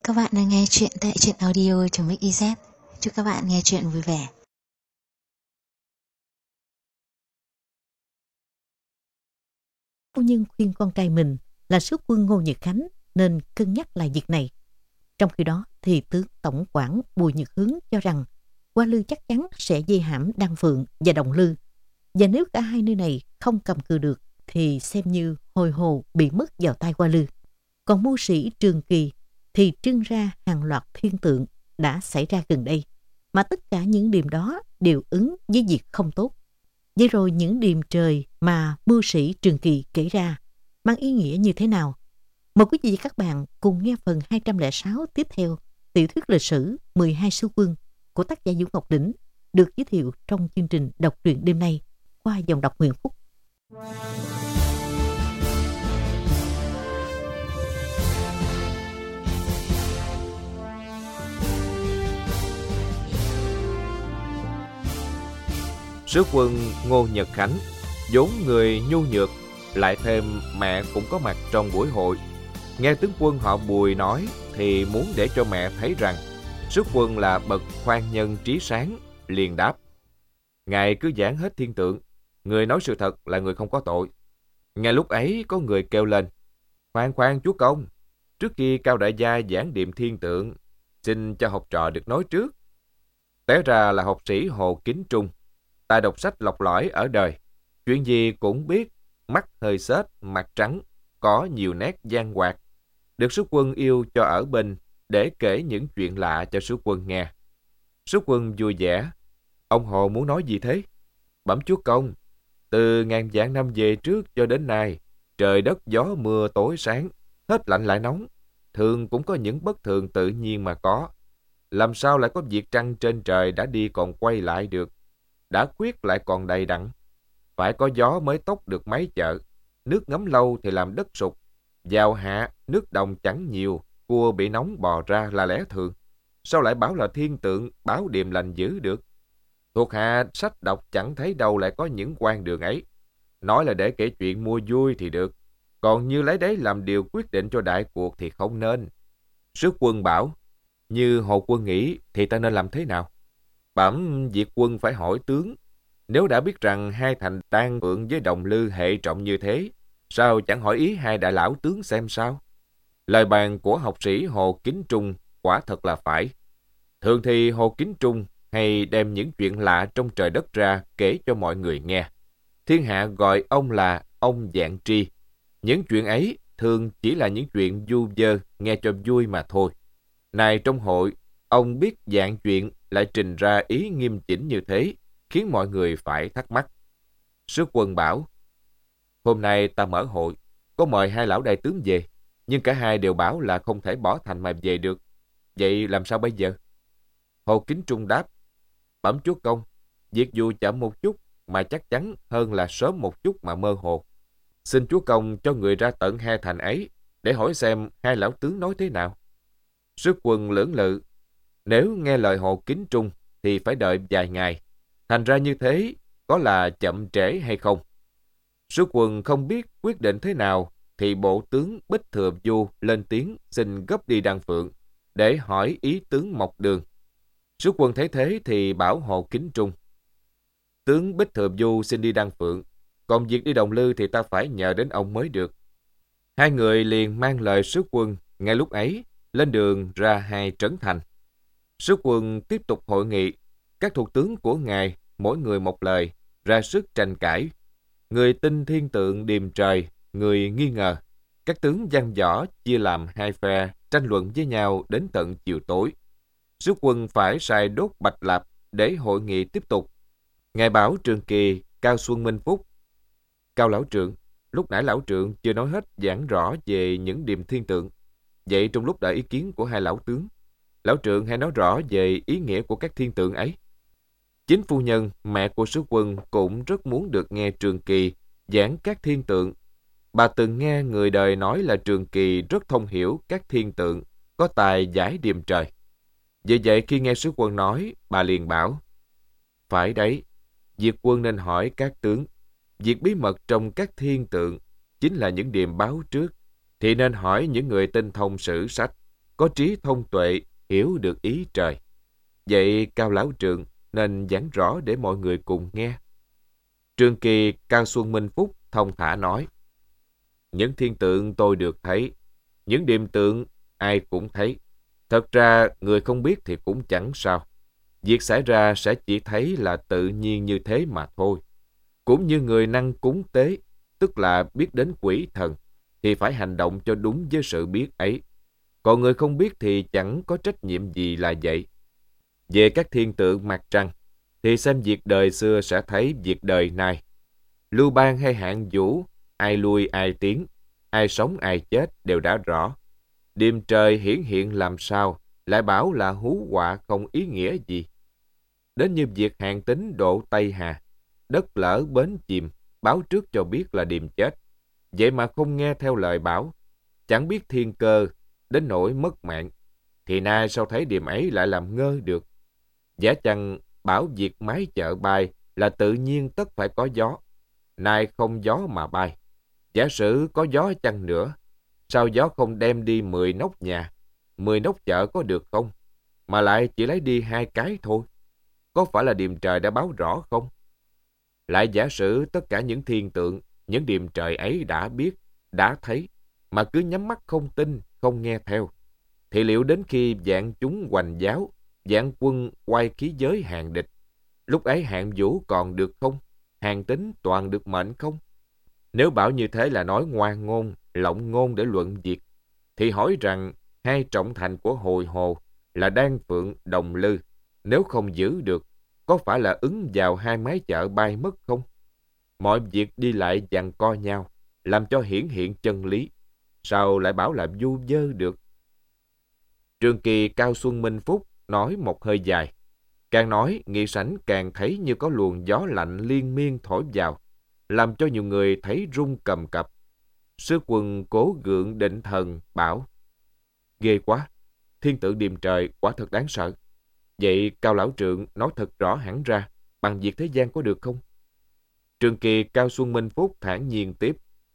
Các bạn đang nghe chuyện tại truyện audio.mix.iz. Chúc các bạn nghe chuyện vui vẻ. Phu nhân khuyên con trai mình là sứ quân Ngô Nhật Khánh nên cân nhắc lại việc này. Trong khi đó thì tướng tổng quản Bùi Nhật Hướng cho rằng Hoa Lư chắc chắn sẽ vây hãm Đan Phượng và Đồng Lư, và nếu cả hai nơi này không cầm cự được thì xem như hồi hồ bị mất vào tay Hoa Lư. Còn mưu sĩ Trường Kỳ thì trưng ra hàng loạt thiên tượng đã xảy ra gần đây, mà tất cả những điểm đó đều ứng với việc không tốt. Vậy rồi những điềm trời mà mưu sĩ Trường Kỳ kể ra mang ý nghĩa như thế nào? Mời quý vị và các bạn cùng nghe phần 206 tiếp theo tiểu thuyết lịch sử 12 sứ quân của tác giả Vũ Ngọc Đỉnh, được giới thiệu trong chương trình đọc truyện đêm nay qua dòng đọc Nguyễn Phúc. Sứ quân Ngô Nhật Khánh, vốn người nhu nhược, lại thêm mẹ cũng có mặt trong buổi hội. Nghe tướng quân họ Bùi nói thì muốn để cho mẹ thấy rằng sứ quân là bậc khoan nhân trí sáng, liền đáp: ngài cứ giảng hết thiên tượng, người nói sự thật là người không có tội. Ngay lúc ấy có người kêu lên: khoan khoan chúa công, trước khi Cao đại gia giảng điềm thiên tượng, xin cho học trò được nói trước. Té ra là học sĩ Hồ Kính Trung, tài đọc sách lọc lõi ở đời, chuyện gì cũng biết, mắt hơi xếch, mặt trắng, có nhiều nét giang hoạt, được sứ quân yêu cho ở bên để kể những chuyện lạ cho sứ quân nghe. Sứ quân vui vẻ: ông Hồ muốn nói gì thế? Bẩm chúa công, từ ngàn vạn năm về trước cho đến nay, trời đất gió mưa tối sáng, hết lạnh lại nóng, thường cũng có những bất thường tự nhiên mà có. Làm sao lại có việc trăng trên trời đã đi còn quay lại được, đã quyết lại còn đầy đặn? Phải có gió mới tốc được máy chợ, nước ngấm lâu thì làm đất sụt, vào hạ nước đồng chẳng nhiều, cua bị nóng bò ra là lẽ thường. Sao lại bảo là thiên tượng, báo điềm lành dữ được? Thuộc hạ sách đọc chẳng thấy đâu lại có những quan đường ấy. Nói là để kể chuyện mua vui thì được, còn như lấy đấy làm điều quyết định cho đại cuộc thì không nên. Sứ quân bảo: như Hồ quân nghĩ thì ta nên làm thế nào? Bẩm việc quân phải hỏi tướng. Nếu đã biết rằng hai thành Đan Phượng với Đồng Lư hệ trọng như thế, sao chẳng hỏi ý hai đại lão tướng xem sao? Lời bàn của học sĩ Hồ Kính Trung quả thật là phải. Thường thì Hồ Kính Trung hay đem những chuyện lạ trong trời đất ra kể cho mọi người nghe. Thiên hạ gọi ông là ông Vạn Tri. Những chuyện ấy thường chỉ là những chuyện vu vơ nghe cho vui mà thôi. Này trong hội, ông biết dạng chuyện lại trình ra ý nghiêm chỉnh như thế, khiến mọi người phải thắc mắc. Sứ quân bảo: hôm nay ta mở hội, có mời hai lão đại tướng về, nhưng cả hai đều bảo là không thể bỏ thành mà về được. Vậy làm sao bây giờ? Hồ Kính Trung đáp: bẩm chúa công, việc dù chậm một chút mà chắc chắn hơn là sớm một chút mà mơ hồ. Xin chúa công cho người ra tận hai thành ấy để hỏi xem hai lão tướng nói thế nào. Sứ quân lưỡng lự: nếu nghe lời Hồ Kính Trung thì phải đợi vài ngày. Thành ra như thế có là chậm trễ hay không? Sứ quân không biết quyết định thế nào thì bộ tướng Bích Thừa Du lên tiếng xin gấp đi Đan Phượng để hỏi ý tướng Mộc Đường. Sứ quân thấy thế thì bảo Hồ Kính Trung: tướng Bích Thừa Du xin đi Đan Phượng, còn việc đi Đồng Lư thì ta phải nhờ đến ông mới được. Hai người liền mang lời sứ quân ngay lúc ấy lên đường ra hai trấn thành. Sứ quân tiếp tục hội nghị. Các thuộc tướng của ngài mỗi người một lời, ra sức tranh cãi. Người tin thiên tượng điềm trời, người nghi ngờ. Các tướng văn võ chia làm hai phe, tranh luận với nhau đến tận chiều tối. Sứ quân phải sai đốt bạch lạp để hội nghị tiếp tục. Ngài bảo Trường Kỳ, Cao Xuân Minh Phúc: Cao lão trượng, lúc nãy lão trượng chưa nói hết giảng rõ về những điềm thiên tượng. Vậy trong lúc đợi ý kiến của hai lão tướng, lão trượng hãy nói rõ về ý nghĩa của các thiên tượng ấy. Chính phu nhân, mẹ của sứ quân cũng rất muốn được nghe Trường Kỳ giảng các thiên tượng. Bà từng nghe người đời nói là Trường Kỳ rất thông hiểu các thiên tượng, có tài giải điềm trời. Vì vậy khi nghe sứ quân nói, bà liền bảo: phải đấy, việc quân nên hỏi các tướng. Việc bí mật trong các thiên tượng chính là những điềm báo trước, thì nên hỏi những người tinh thông sử sách. có trí thông tuệ, hiểu được ý trời. Vậy Cao Lão Trượng nên giảng rõ để mọi người cùng nghe. Trương Kỳ Cao Xuân Minh Phúc thông thả nói: những thiên tượng tôi được thấy, những điềm tượng ai cũng thấy. Thật ra người không biết thì cũng chẳng sao. Việc xảy ra sẽ chỉ thấy là tự nhiên như thế mà thôi. Cũng như người năng cúng tế, tức là biết đến quỷ thần, thì phải hành động cho đúng với sự biết ấy. Còn người không biết thì chẳng có trách nhiệm gì là vậy. Về các thiên tượng mặt trăng, thì xem việc đời xưa sẽ thấy việc đời nay. Lưu Bang hay Hạng Vũ, ai lui ai tiến, ai sống ai chết đều đã rõ. Điềm trời hiển hiện làm sao, lại bảo là hú họa không ý nghĩa gì. Đến như việc Hàn Tín độ Tây Hà, đất lở bến chìm, báo trước cho biết là điềm chết. Vậy mà không nghe theo lời bảo, chẳng biết thiên cơ, đến nỗi mất mạng. Thì nay sao thấy điềm ấy lại làm ngơ được. Giả chăng bảo việc mái chợ bay là tự nhiên tất phải có gió. Nay không gió mà bay. Giả sử có gió chăng nữa, sao gió không đem đi 10 nóc nhà, 10 nóc chợ có được không? Mà lại chỉ lấy đi 2 cái thôi. Có phải là điềm trời đã báo rõ không? Lại giả sử tất cả những thiên tượng, những điềm trời ấy đã biết, đã thấy, mà cứ nhắm mắt không tin, không nghe theo, thì liệu đến khi vạn chúng hoành giáo, vạn quân quay khí giới hàng địch, lúc ấy Hạng Vũ còn được không? Hàn Tín toàn được mệnh không? Nếu bảo như thế là nói ngoan ngôn, lộng ngôn để luận việc, thì hỏi rằng hai trọng thành của Hồi Hồ là Đan Phượng, Đồng Lư, nếu không giữ được, có phải là ứng vào 2 mái chợ bay mất không? Mọi việc đi lại giằng co nhau, làm cho hiển hiện chân lý. Sao lại bảo là vu vơ được? Trường Kỳ Cao Xuân Minh Phúc nói một hơi dài. Càng nói, Nghị Sảnh càng thấy như có luồng gió lạnh liên miên thổi vào, làm cho nhiều người thấy run cầm cập. Sư Quân cố gượng định thần, bảo: ghê quá, thiên tượng điềm trời quả thật đáng sợ. Vậy Cao Lão Trượng nói thật rõ hẳn ra, bằng việc thế gian có được không? Trường Kỳ Cao Xuân Minh Phúc thản nhiên tiếp: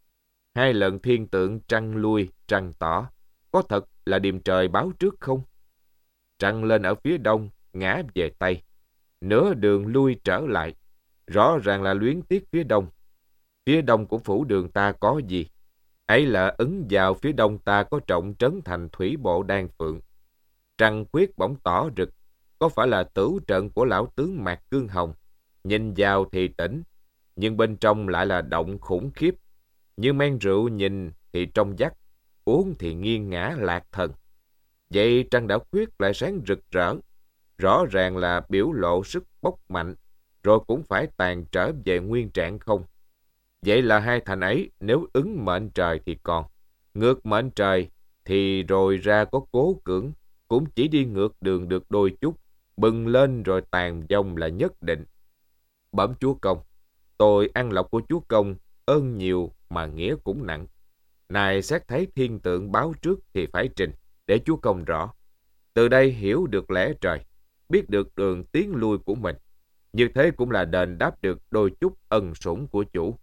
2 lần thiên tượng trăng lui, trăng tỏ, có thật là điềm trời báo trước không? Trăng lên ở phía đông, ngã về tây, nửa đường lui trở lại, rõ ràng là luyến tiếc phía đông. Phía đông của phủ đường ta có gì? Ấy là ứng vào phía đông ta có trọng trấn thành thủy bộ Đan Phượng. Trăng khuyết bỗng tỏ rực, có phải là tửu trận của lão tướng Mạc Cương Hồng? Nhìn vào thì tỉnh, nhưng bên trong lại là động khủng khiếp. Như men rượu nhìn thì trong vắt, uống thì nghiêng ngã lạc thần. Vậy trăng đã khuyết lại sáng rực rỡ, rõ ràng là biểu lộ sức bốc mạnh, rồi cũng phải tàn trở về nguyên trạng không? Vậy là 2 thành ấy nếu ứng mệnh trời thì còn, ngược mệnh trời thì rồi ra có cố cưỡng, cũng chỉ đi ngược đường được đôi chút, bừng lên rồi tàn vong là nhất định. Bẩm chúa công, tôi ăn lộc của chúa công, ơn nhiều mà nghĩa cũng nặng. Này xét thấy thiên tượng báo trước thì phải trình, để chúa công rõ. Từ đây hiểu được lẽ trời, biết được đường tiến lui của mình. Như thế cũng là đền đáp được đôi chút ân sủng của chủ.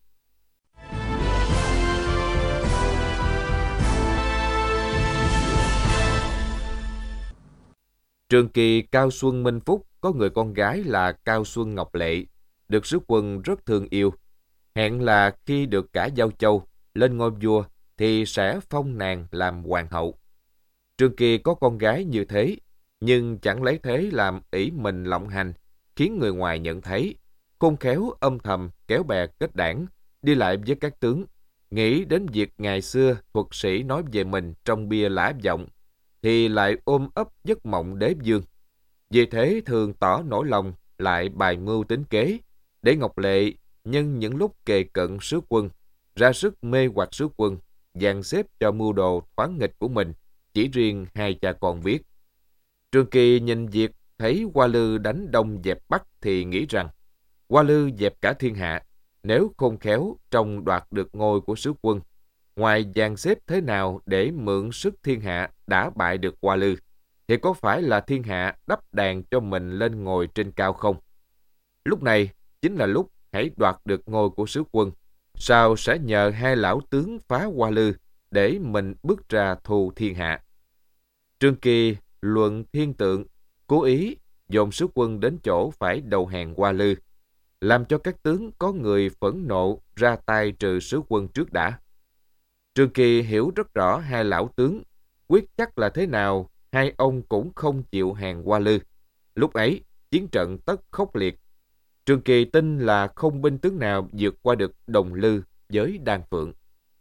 Trường Kỳ Cao Xuân Minh Phúc có người con gái là Cao Xuân Ngọc Lệ, được sứ quân rất thương yêu. Hẹn là khi được cả Giao Châu lên ngôi vua thì sẽ phong nàng làm hoàng hậu. Trường Kỳ có con gái như thế, nhưng chẳng lấy thế làm ỷ mình lộng hành, khiến người ngoài nhận thấy, khôn khéo âm thầm kéo bè kết đảng, đi lại với các tướng, nghĩ đến việc ngày xưa thuật sĩ nói về mình trong bia lã vọng, thì lại ôm ấp giấc mộng đế vương. Vì thế thường tỏ nỗi lòng, lại bài mưu tính kế, để Ngọc Lệ nhân những lúc kề cận sứ quân, ra sức mê hoặc sứ quân, dàn xếp cho mưu đồ thoáng nghịch của mình, chỉ riêng 2 cha con viết. Trường Kỳ nhìn việc thấy Hoa Lư đánh đông dẹp bắc thì nghĩ rằng Hoa Lư dẹp cả thiên hạ, nếu khôn khéo trong đoạt được ngôi của sứ quân, ngoài dàn xếp thế nào để mượn sức thiên hạ đã bại được Hoa Lư, thì có phải là thiên hạ đắp đàn cho mình lên ngồi trên cao không? Lúc này chính là lúc hãy đoạt được ngôi của sứ quân, sao sẽ nhờ 2 lão tướng phá Hoa Lư để mình bước ra thù thiên hạ. Trương Kỳ luận thiên tượng, cố ý dồn sức quân đến chỗ phải đầu hàng Hoa Lư, làm cho các tướng có người phẫn nộ ra tay trừ sứ quân trước đã. Trương Kỳ hiểu rất rõ hai lão tướng, quyết chắc là thế nào, hai ông cũng không chịu hàng Hoa Lư. Lúc ấy, chiến trận tất khốc liệt. Trương Kỳ tin là không binh tướng nào vượt qua được Đồng Lư với Đan Phượng.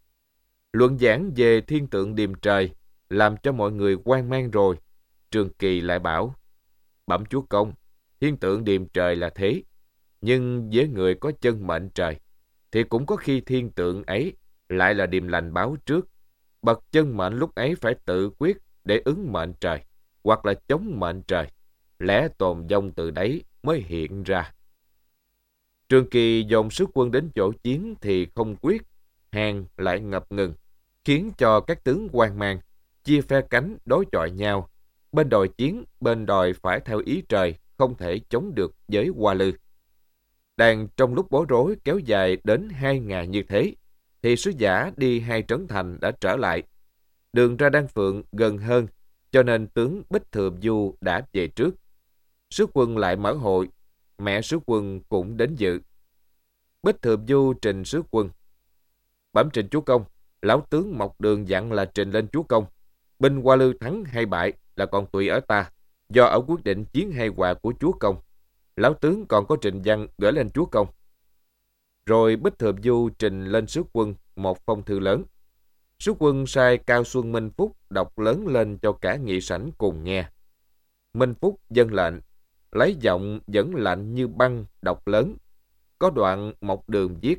Luận giảng về thiên tượng điềm trời, làm cho mọi người hoang mang rồi. Trương Kỳ lại bảo, bẩm chúa công, thiên tượng điềm trời là thế, nhưng với người có chân mệnh trời, thì cũng có khi thiên tượng ấy lại là điềm lành báo trước. Bậc chân mệnh lúc ấy phải tự quyết để ứng mệnh trời, hoặc là chống mệnh trời. Lẽ tồn vong từ đấy mới hiện ra. Trương Kỳ dồn sức quân đến chỗ chiến thì không quyết, hàng lại ngập ngừng, khiến cho các tướng hoang mang, chia phe cánh đối chọi nhau. Bên đòi chiến, bên đòi phải theo ý trời, không thể chống được với Hoa Lư. Đang trong lúc bối rối kéo dài đến 2 ngày như thế, thì sứ giả đi 2 trấn thành đã trở lại. Đường ra Đan Phượng gần hơn, cho nên tướng Bích Thừa Du đã về trước. Sứ quân lại mở hội, mẹ sứ quân cũng đến dự. Bích Thừa Du trình sứ quân, bẩm trình chúa công, lão tướng Mộc Đường dặn là trình lên chúa công. Binh Hoa Lư thắng hay bại là còn tùy ở ta, do ở quyết định chiến hay hòa của chúa công. Lão tướng còn có trình văn gửi lên chúa công. Rồi Bích Thừa Du trình lên sứ quân một phong thư lớn. Sứ quân sai Cao Xuân Minh Phúc đọc lớn lên cho cả nghị sảnh cùng nghe. Minh Phúc dâng lệnh, lấy giọng vẫn lạnh như băng đọc lớn. Có đoạn Mộc Đường viết: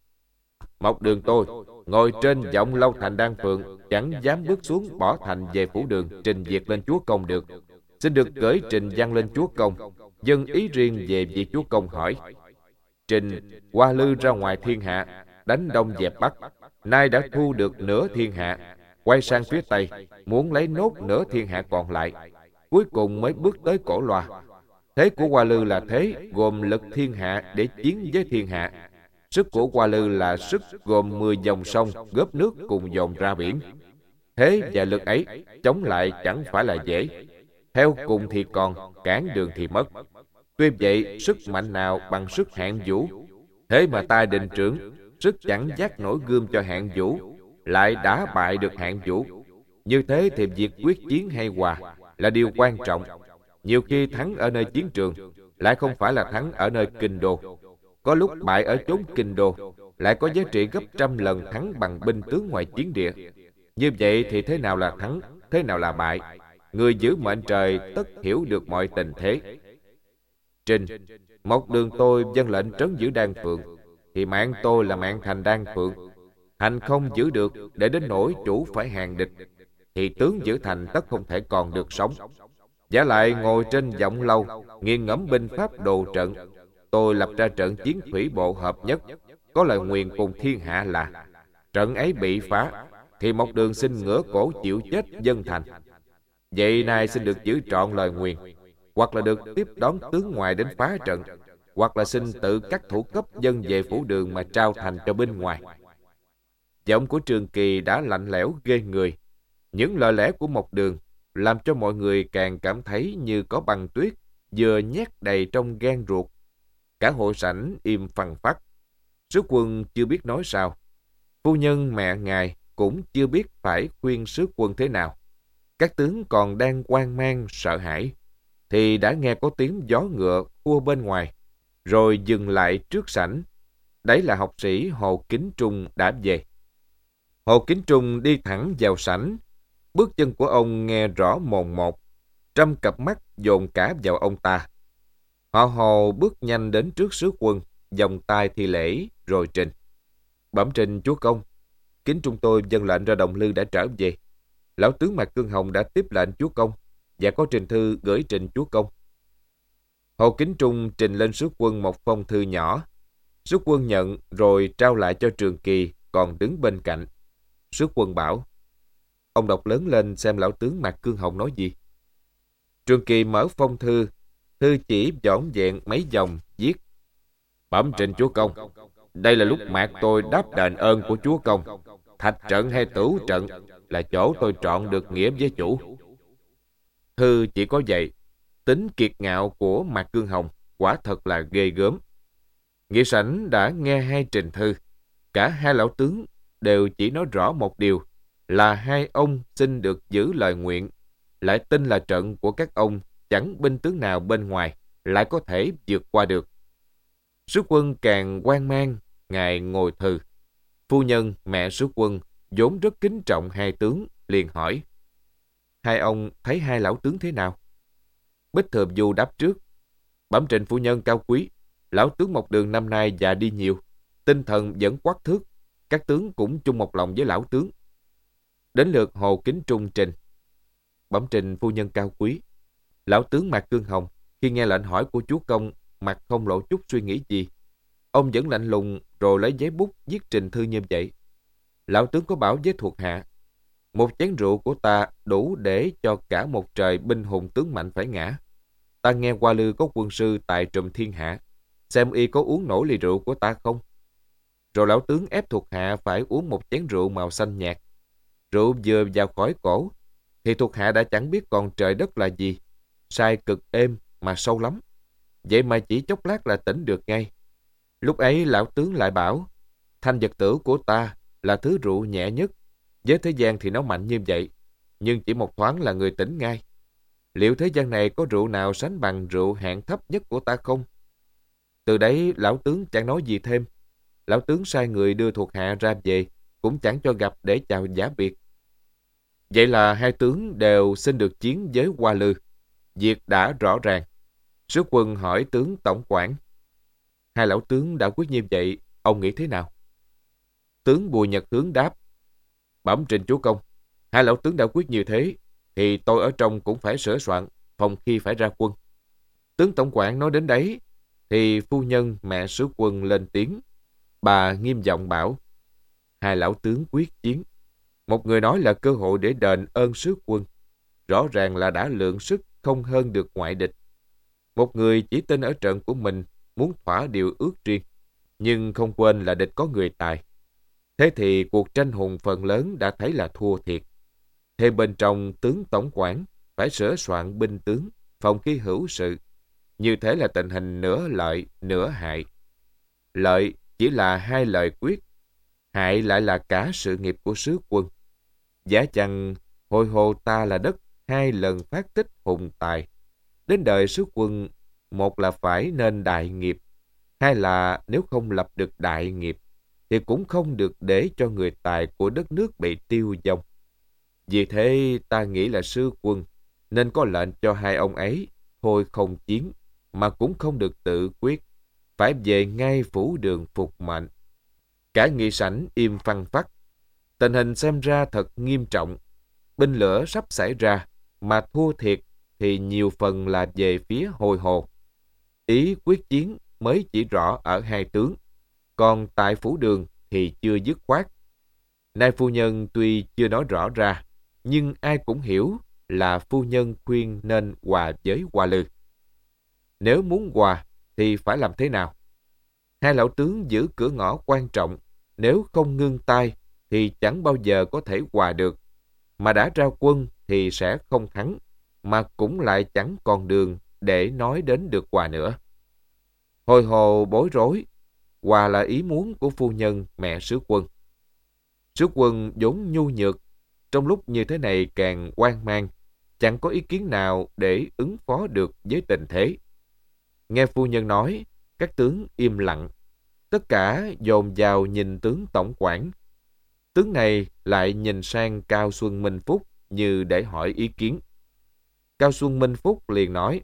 Mộc Đường tôi ngồi trên vọng lâu thành Đan Phượng, chẳng dám bước xuống bỏ thành về phủ đường trình việc lên chúa công được. Xin được gửi trình văn lên chúa công, dâng ý riêng về việc chúa công hỏi. Trình Hoa Lư ra ngoài thiên hạ, đánh đông dẹp bắc, nay đã thu được nửa thiên hạ, quay sang phía tây, muốn lấy nốt nửa thiên hạ còn lại, cuối cùng mới bước tới Cổ Loa. Thế của Hoa Lư là thế gồm lực thiên hạ để chiến với thiên hạ. Sức của Hoa Lư là sức gồm 10 dòng sông góp nước cùng dồn ra biển. Thế và lực ấy chống lại chẳng phải là dễ. Theo cùng thì còn, cản đường thì mất. Tuy vậy, sức mạnh nào bằng sức Hạng Vũ. Thế mà ta định trưởng, sức chẳng vác nổi gươm cho Hạng Vũ, lại đã bại được Hạng Vũ. Như thế thì việc quyết chiến hay hòa là điều quan trọng. Nhiều khi thắng ở nơi chiến trường, lại không phải là thắng ở nơi kinh đô. Có lúc bại ở chốn kinh đô, lại có giá trị gấp trăm lần thắng bằng binh tướng ngoài chiến địa. Như vậy thì thế nào là thắng, thế nào là bại? Người giữ mệnh trời tất hiểu được mọi tình thế. Trình, Mộc Đường tôi dâng lệnh trấn giữ Đan Phượng, thì mạng tôi là mạng thành Đan Phượng. Thành không giữ được, để đến nỗi chủ phải hàng địch, thì tướng giữ thành tất không thể còn được sống. Giả lại ngồi trên vọng lâu, nghiền ngẫm binh pháp đồ trận, tôi lập ra trận chiến thủy bộ hợp nhất, có lời nguyền cùng thiên hạ là: trận ấy bị phá, thì Mộc Đường xin ngửa cổ chịu chết dân thành. Vậy nay xin được giữ trọn lời nguyền, hoặc là được tiếp đón tướng ngoài đến phá trận, hoặc là xin tự cắt thủ cấp dân về phủ đường mà trao thành cho bên ngoài. Giọng của Trương Kỳ đã lạnh lẽo ghê người. Những lời lẽ của Mộc Đường làm cho mọi người càng cảm thấy như có băng tuyết vừa nhét đầy trong gan ruột. Cả hội sảnh im phăng phắc. Sứ quân chưa biết nói sao. Phu nhân mẹ ngài cũng chưa biết phải khuyên sứ quân thế nào. Các tướng còn đang hoang mang sợ hãi, thì đã nghe có tiếng gió ngựa khua bên ngoài, rồi dừng lại trước sảnh. Đấy là học sĩ Hồ Kính Trung đã về. Hồ Kính Trung đi thẳng vào sảnh. Bước chân của ông nghe rõ mồn một, trăm cặp mắt dồn cả vào ông ta. Họ Hồ bước nhanh đến trước sứ quân, vòng tay thi lễ rồi trình: Bẩm trình chúa công, Kính Trung tôi dâng lệnh ra Đồng Lư đã trở về. Lão tướng Mạc Cương Hồng đã tiếp lệnh chúa công và có trình thư gửi trình chúa công. Hồ Kính Trung trình lên sứ quân một phong thư nhỏ. Sứ quân nhận rồi trao lại cho Trường Kỳ còn đứng bên cạnh. Sứ quân bảo: Ông đọc lớn lên xem lão tướng Mạc Cương Hồng nói gì. Trường Kỳ mở phong thư. Thư chỉ vỏn vẹn mấy dòng, viết: Bẩm trình chúa công, đây là lúc Mạc tôi đáp đền ơn của chúa công. Thạch trận hay tửu trận là chỗ tôi trọn được nghĩa với chủ. Thư chỉ có vậy, tính kiệt ngạo của Mạc Cương Hồng quả thật là ghê gớm. Nghị sảnh đã nghe hai trình thư, cả hai lão tướng đều chỉ nói rõ một điều là hai ông xin được giữ lời nguyện, lại tin là trận của các ông chẳng binh tướng nào bên ngoài lại có thể vượt qua được. Sứ quân càng hoang mang, ngài ngồi thư. Phu nhân mẹ sứ quân vốn rất kính trọng hai tướng, liền hỏi: hai ông thấy hai lão tướng thế nào? Bích Thừa Du đáp trước: bẩm trình phu nhân cao quý, lão tướng Mộc Đường năm nay già đi nhiều, tinh thần vẫn quắc thước, các tướng cũng chung một lòng với lão tướng. Đến lượt Hồ Kính Trung trình: bẩm trình phu nhân cao quý, lão tướng Mạc Cương Hồng khi nghe lệnh hỏi của chúa công, mặt không lộ chút suy nghĩ gì, ông vẫn lạnh lùng rồi lấy giấy bút viết trình thư như vậy. Lão tướng có bảo với thuộc hạ: một chén rượu của ta đủ để cho cả một trời binh hùng tướng mạnh phải ngã. Ta nghe Hoa Lư có quân sư tại trùm thiên hạ, xem y có uống nổi ly rượu của ta không? Rồi lão tướng ép thuộc hạ phải uống một chén rượu màu xanh nhạt. Rượu vừa vào khỏi cổ thì thuộc hạ đã chẳng biết còn trời đất là gì, sai cực êm mà sâu lắm, vậy mà chỉ chốc lát là tỉnh được ngay. Lúc ấy lão tướng lại bảo: thanh vật tử của ta là thứ rượu nhẹ nhất, với thế gian thì nó mạnh như vậy, nhưng chỉ một thoáng là người tỉnh ngay. Liệu thế gian này có rượu nào sánh bằng rượu hạng thấp nhất của ta không? Từ đấy lão tướng chẳng nói gì thêm. Lão tướng sai người đưa thuộc hạ ra về, cũng chẳng cho gặp để chào giả biệt. Vậy là hai tướng đều xin được chiến với Hoa Lư. Việc đã rõ ràng. Sứ quân hỏi tướng tổng quản: hai lão tướng đã quyết như vậy, ông nghĩ thế nào? Tướng Bùi Nhật Hướng đáp: bẩm trình chúa công, hai lão tướng đã quyết như thế, thì tôi ở trong cũng phải sửa soạn, phòng khi phải ra quân. Tướng tổng quản nói đến đấy, thì phu nhân mẹ sứ quân lên tiếng. Bà nghiêm giọng bảo: hai lão tướng quyết chiến. Một người nói là cơ hội để đền ơn sứ quân, rõ ràng là đã lượng sức không hơn được ngoại địch. Một người chỉ tin ở trận của mình, muốn thỏa điều ước riêng, nhưng không quên là địch có người tài. Thế thì cuộc tranh hùng phần lớn đã thấy là thua thiệt. Thêm bên trong tướng tổng quản phải sửa soạn binh tướng, phòng khi hữu sự. Như thế là tình hình nửa lợi nửa hại. Lợi chỉ là hai lời quyết, hại lại là cả sự nghiệp của sứ quân. Giả chăng hồi hồ ta là đất hai lần phát tích hùng tài. Đến đời sứ quân, một là phải nên đại nghiệp, hai là nếu không lập được đại nghiệp thì cũng không được để cho người tài của đất nước bị tiêu vong. Vì thế ta nghĩ là sứ quân nên có lệnh cho hai ông ấy thôi không chiến, mà cũng không được tự quyết, phải về ngay phủ đường phục mệnh. Cả nghị sảnh im phăng phắc. Tình hình xem ra thật nghiêm trọng. Binh lửa sắp xảy ra, mà thua thiệt thì nhiều phần là về phía Hồi Hồ. Ý quyết chiến mới chỉ rõ ở hai tướng, còn tại phủ đường thì chưa dứt khoát. Nay phu nhân tuy chưa nói rõ ra, nhưng ai cũng hiểu là phu nhân khuyên nên hòa với Hoa Lư. Nếu muốn hòa thì phải làm thế nào? Hai lão tướng giữ cửa ngõ quan trọng, nếu không ngưng tay thì chẳng bao giờ có thể hòa được. Mà đã ra quân thì sẽ không thắng, mà cũng lại chẳng còn đường để nói đến được hòa nữa. Hồi Hồ bối rối. Hòa là ý muốn của phu nhân mẹ sứ quân. Sứ quân vốn nhu nhược, trong lúc như thế này càng hoang mang, chẳng có ý kiến nào để ứng phó được với tình thế. Nghe phu nhân nói, các tướng im lặng. Tất cả dồn vào nhìn tướng tổng quản. Tướng này lại nhìn sang Cao Xuân Minh Phúc như để hỏi ý kiến. Cao Xuân Minh Phúc liền nói: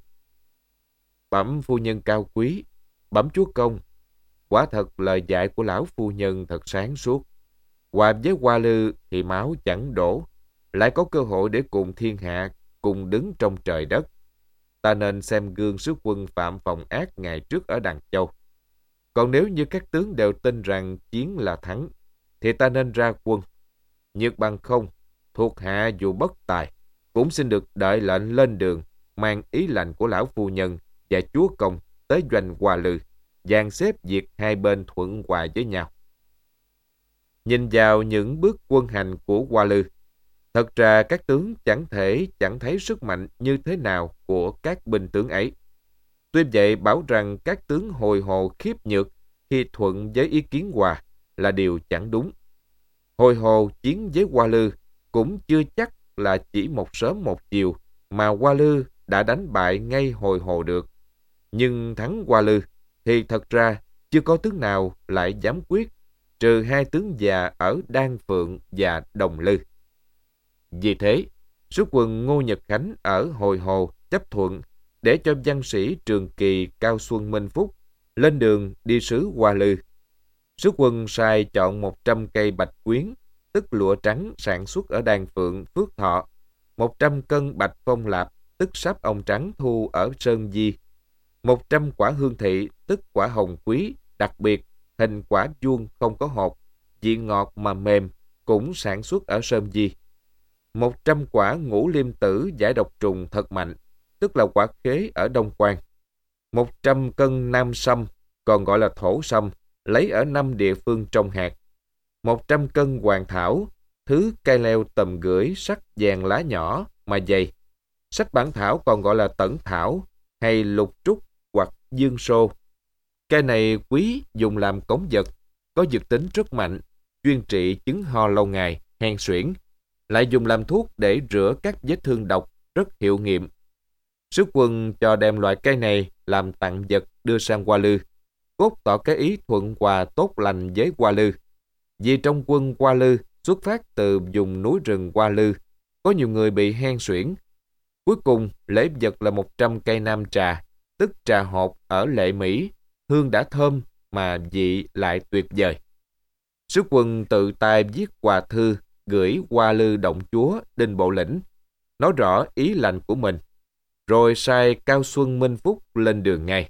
bẩm phu nhân cao quý, bẩm chúa công, quả thật lời dạy của lão phu nhân thật sáng suốt. Hòa với Hoa Lư thì máu chẳng đổ, lại có cơ hội để cùng thiên hạ cùng đứng trong trời đất. Ta nên xem gương sứ quân Phạm Phòng Ác ngày trước ở Đằng Châu. Còn nếu như các tướng đều tin rằng chiến là thắng, thì ta nên ra quân. Nhược bằng không, thuộc hạ dù bất tài, cũng xin được đợi lệnh lên đường, mang ý lệnh của lão phu nhân và chúa công tới doanh Hoa Lư, dàn xếp việc hai bên thuận hòa với nhau. Nhìn vào những bước quân hành của Hoa Lư, Thật ra các tướng chẳng thấy sức mạnh như thế nào của các binh tướng ấy. Tuy vậy bảo rằng các tướng Hồi Hồ khiếp nhược khi thuận với ý kiến Hòa là điều chẳng đúng. Hồi Hồ chiến với Hoa Lư cũng chưa chắc là chỉ một sớm một chiều mà Hoa Lư đã đánh bại ngay Hồi Hồ được. Nhưng thắng Hoa Lư thì thật ra chưa có tướng nào lại dám quyết, trừ hai tướng già ở Đan Phượng và Đồng Lư. Vì thế, sứ quân Ngô Nhật Khánh ở Hồi Hồ chấp thuận để cho văn sĩ Trường Kỳ Cao Xuân Minh Phúc lên đường đi sứ Hoa Lư. Sứ quân sai chọn 100 cây bạch quyến, tức lụa trắng sản xuất ở Đan Phượng, Phước Thọ, 100 cân bạch phong lạp, tức sáp ong trắng thu ở Sơn Di, 100 quả hương thị, tức quả hồng quý, đặc biệt, hình quả vuông không có hột, vị ngọt mà mềm, cũng sản xuất ở Sơn Di. 100 quả ngũ liêm tử giải độc trùng thật mạnh, tức là quả khế ở Đông Quan. 100 cân nam sâm, còn gọi là thổ sâm, lấy ở 5 địa phương trồng hạt. 100 cân hoàng thảo, thứ cây leo tầm gửi sắc vàng lá nhỏ mà dày. Sách bản thảo còn gọi là tẩn thảo hay lục trúc hoặc dương sô. Cây này quý, dùng làm cống vật, có dược tính rất mạnh, chuyên trị chứng ho lâu ngày, hen suyễn, lại dùng làm thuốc để rửa các vết thương độc, rất hiệu nghiệm. Sứ quân cho đem loại cây này làm tặng vật đưa sang Hoa Lư, cốt tỏ cái ý thuận hòa tốt lành với Hoa Lư. Vì trong quân Hoa Lư xuất phát từ vùng núi rừng Hoa Lư, có nhiều người bị hen suyễn. Cuối cùng, lễ vật là 100 cây nam trà, tức trà hột ở Lệ Mỹ, hương đã thơm mà vị lại tuyệt vời. Sứ quân tự tay viết quà thư gửi Hoa Lư động chúa Đinh Bộ Lĩnh, nói rõ ý lành của mình, rồi sai Cao Xuân Minh Phúc lên đường ngay.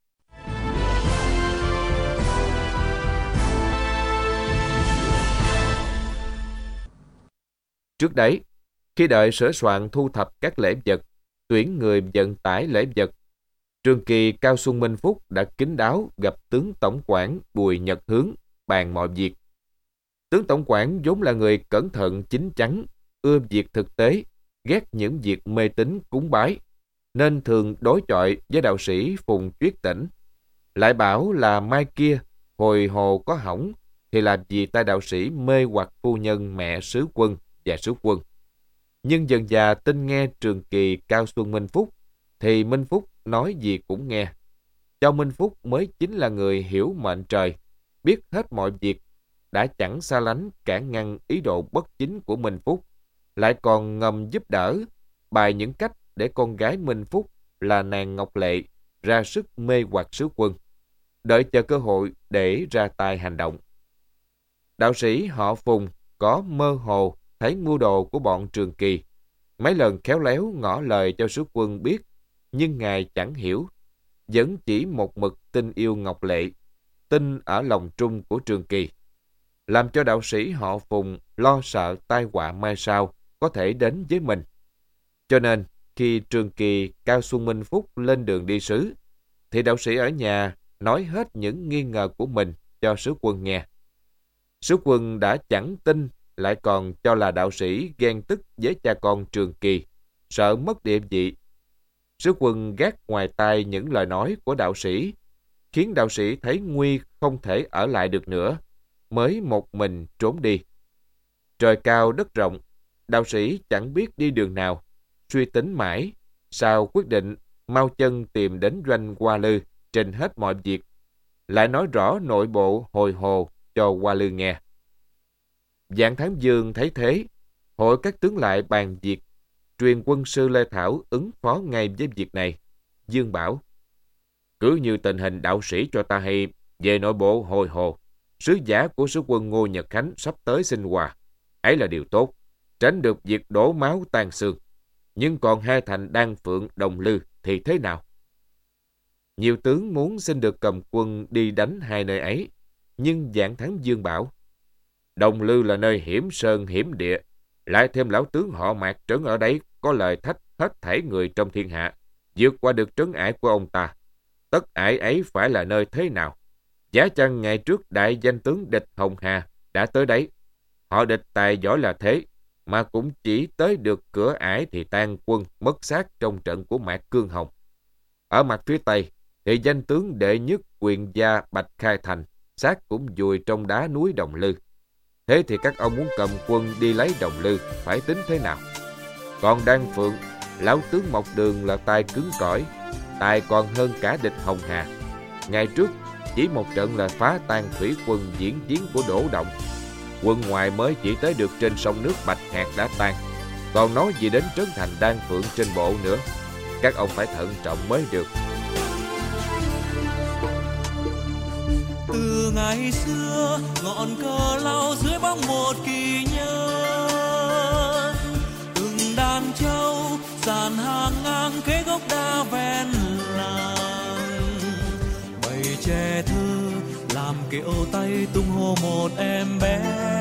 Trước đấy, khi đợi sửa soạn thu thập các lễ vật, tuyển người vận tải lễ vật, Trường Kỳ Cao Xuân Minh Phúc đã kín đáo gặp tướng tổng quản Bùi Nhật Hướng bàn mọi việc. Tướng tổng quản vốn là người cẩn thận chín chắn, ưa việc thực tế, ghét những việc mê tín cúng bái, nên thường đối chọi với đạo sĩ Phùng Chuyết Tỉnh. Lại bảo là mai kia, Hồi Hồ có hỏng, thì làm gì tay đạo sĩ mê hoặc phu nhân mẹ sứ quân và sứ quân. Nhưng dần dà tin nghe Trường Kỳ Cao Xuân Minh Phúc, thì Minh Phúc nói gì cũng nghe. Châu Minh Phúc mới chính là người hiểu mệnh trời, biết hết mọi việc, đã chẳng xa lánh cản ngăn ý đồ bất chính của Minh Phúc, lại còn ngầm giúp đỡ, bài những cách để con gái Minh Phúc là nàng Ngọc Lệ ra sức mê hoặc sứ quân, đợi chờ cơ hội để ra tay hành động. Đạo sĩ họ Phùng có mơ hồ thấy mưu đồ của bọn Trường Kỳ, mấy lần khéo léo ngỏ lời cho sứ quân biết, nhưng ngài chẳng hiểu, vẫn chỉ một mực tin yêu Ngọc Lệ, tin ở lòng trung của Trường Kỳ, làm cho đạo sĩ họ Phùng lo sợ tai họa mai sau có thể đến với mình. Cho nên, khi Trường Kỳ Cao Xuân Minh Phúc lên đường đi sứ, thì đạo sĩ ở nhà nói hết những nghi ngờ của mình cho sứ quân nghe. Sứ quân đã chẳng tin, lại còn cho là đạo sĩ ghen tức với cha con Trường Kỳ, sợ mất địa vị. Sứ quân gác ngoài tai những lời nói của đạo sĩ, khiến đạo sĩ thấy nguy không thể ở lại được nữa, mới một mình trốn đi. Trời cao đất rộng, đạo sĩ chẳng biết đi đường nào, suy tính mãi, sao quyết định mau chân tìm đến doanh Hoa Lư, trình hết mọi việc, lại nói rõ nội bộ Hồi Hồ cho Hoa Lư nghe. Vạn Thắng Dương thấy thế, hội các tướng lại bàn việc, truyền quân sư Lê Thảo ứng phó ngay với việc này. Dương bảo: cứ như tình hình đạo sĩ cho ta hay về nội bộ Hồi Hồ, sứ giả của sứ quân Ngô Nhật Khánh sắp tới xin hòa, ấy là điều tốt, tránh được việc đổ máu tan xương. Nhưng còn hai thành Đan Phượng, Đồng Lư thì thế nào? Nhiều tướng muốn xin được cầm quân đi đánh hai nơi ấy, nhưng Vạn Thắng Dương bảo: Đồng Lư là nơi hiểm sơn hiểm địa, lại thêm lão tướng họ Mạc trấn ở đấy có lời thách hết thảy người trong thiên hạ, vượt qua được trấn ải của ông ta. Tất ải ấy phải là nơi thế nào? Giá chăng ngày trước đại danh tướng địch Hồng Hà đã tới đấy. Họ địch tài giỏi là thế, mà cũng chỉ tới được cửa ải thì tan quân mất xác trong trận của Mạc Cương Hồng. Ở mặt phía Tây thì danh tướng đệ nhất quyền gia Bạch Khai Thành, xác cũng vùi trong đá núi Đồng Lư. Thế thì các ông muốn cầm quân đi lấy Đồng Lư phải tính thế nào? Còn Đan Phượng, lão tướng Mộc Đường là tài cứng cỏi, tài còn hơn cả địch Hồng Hà. Ngày trước chỉ một trận là phá tan thủy quân diễn chiến của Đỗ Động. Quân ngoài mới chỉ tới được trên sông nước Bạch Hạc đã tan, còn nói gì đến trấn thành Đan Phượng trên bộ nữa. Các ông phải thận trọng mới được. Từ ngày xưa ngọn cờ lao dưới bóng một kỳ nhân, từng đàn trâu dàn hàng ngang kế gốc đa ven làng, bầy trẻ thơ làm kiệu tay tung hô một em bé.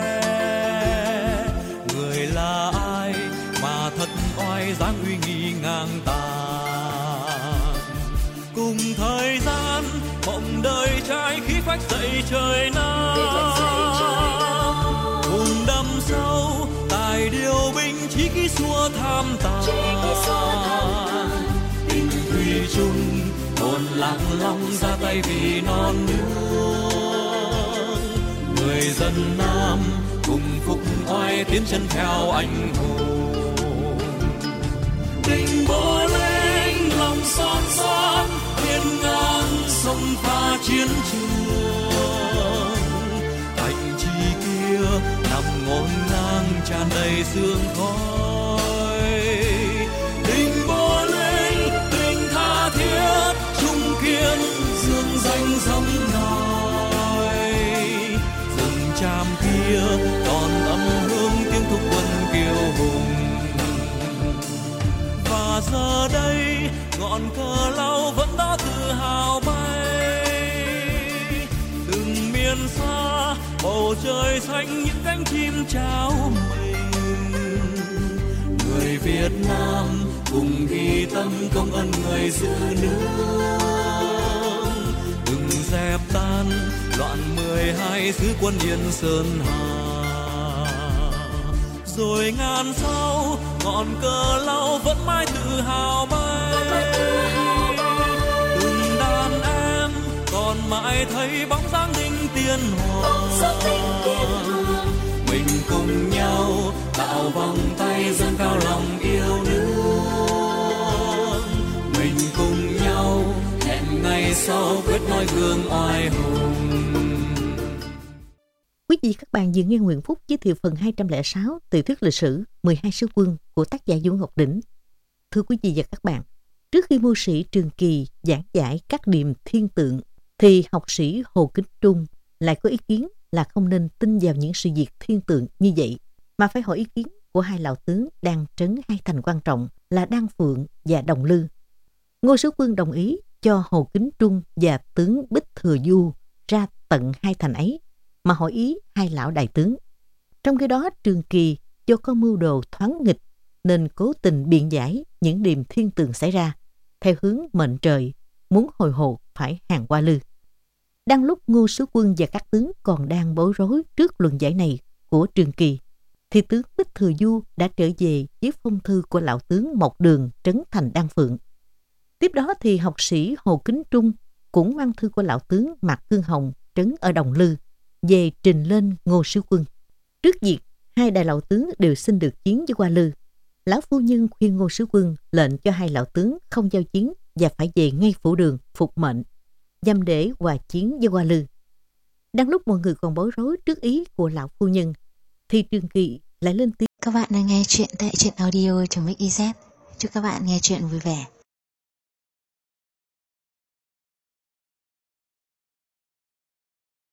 Người là ai mà thật oai dáng uy nghi ngang tàn, cùng thời gian mộng đời trai khí phách dậy trời Nam, cùng đâm sâu tài điều binh chí khí xua tham tàn. Tình thủy chung hồn lạc long ra tay vì non nước, người dân Nam cùng phục oai tiến chân theo anh hùng. Tình bố linh lòng son son hiên ngang sông pha chiến trường, thành trì kia nằm ngổn ngang tràn đầy sương khói. Tình bố linh tình tha thiết trung kiên dương danh giống nòi, rừng tràm kia còn âm hương tiếng thúc quân kiêu hùng. Và giờ đây ngọn cờ lao vẫn đó tự hào bay, từng miền xa bầu trời xanh những cánh chim trao mình. Người Việt Nam cùng ghi tâm công ơn người giữ nước, đừng dẹp tan loạn 12 xứ quân Yên Sơn Hà. Rồi ngàn sau ngọn cờ lao vẫn mãi tự hào bay, từng đàn em còn mãi thấy bóng dáng đinh tiên hoàng. Mình cùng nhau tạo vòng tay dâng cao lòng yêu nước, mình cùng nhau hẹn ngày sau quyết noi gương oai hùng. Quý vị các bạn vừa nghe Nguyễn Phúc giới thiệu phần 206 tiểu thuyết lịch sử 12 sứ quân của tác giả Vũ Ngọc Đỉnh. Thưa quý vị và các bạn, trước khi mưu sĩ Trường Kỳ giảng giải các điềm thiên tượng, thì học sĩ Hồ Kính Trung lại có ý kiến là không nên tin vào những sự việc thiên tượng như vậy, mà phải hỏi ý kiến của hai lão tướng đang trấn hai thành quan trọng là Đan Phượng và Đồng Lư. Ngô Sứ Quân đồng ý cho Hồ Kính Trung và tướng Bích Thừa Du ra tận hai thành ấy, mà hỏi ý hai lão đại tướng. Trong khi đó Trường Kỳ do có mưu đồ thoáng nghịch nên cố tình biện giải những điềm thiên tượng xảy ra theo hướng mệnh trời, muốn hồi hộp phải hàng Hoa Lư. Đang lúc Ngô Sứ Quân và các tướng còn đang bối rối trước luận giải này của Trường Kỳ, thì tướng Bích Thừa Du đã trở về với phong thư của lão tướng Mộc Đường trấn thành Đan Phượng. Tiếp đó thì học sĩ Hồ Kính Trung cũng mang thư của lão tướng Mạc Cương Hồng trấn ở Đồng Lư về trình lên Ngô Sứ Quân. Trước việc hai đại lão tướng đều xin được chiến với Hoa Lư, lão phu nhân khuyên Ngô Sứ Quân lệnh cho hai lão tướng không giao chiến và phải về ngay phủ đường phục mệnh, nhằm để hòa chiến với Hoa Lư. Đang lúc mọi người còn bối rối trước ý của lão phu nhân, thì Trường Kỳ lại lên tiếng. Các bạn đang nghe chuyện tại truyện audio.mix.iz. Chúc các bạn nghe chuyện vui vẻ.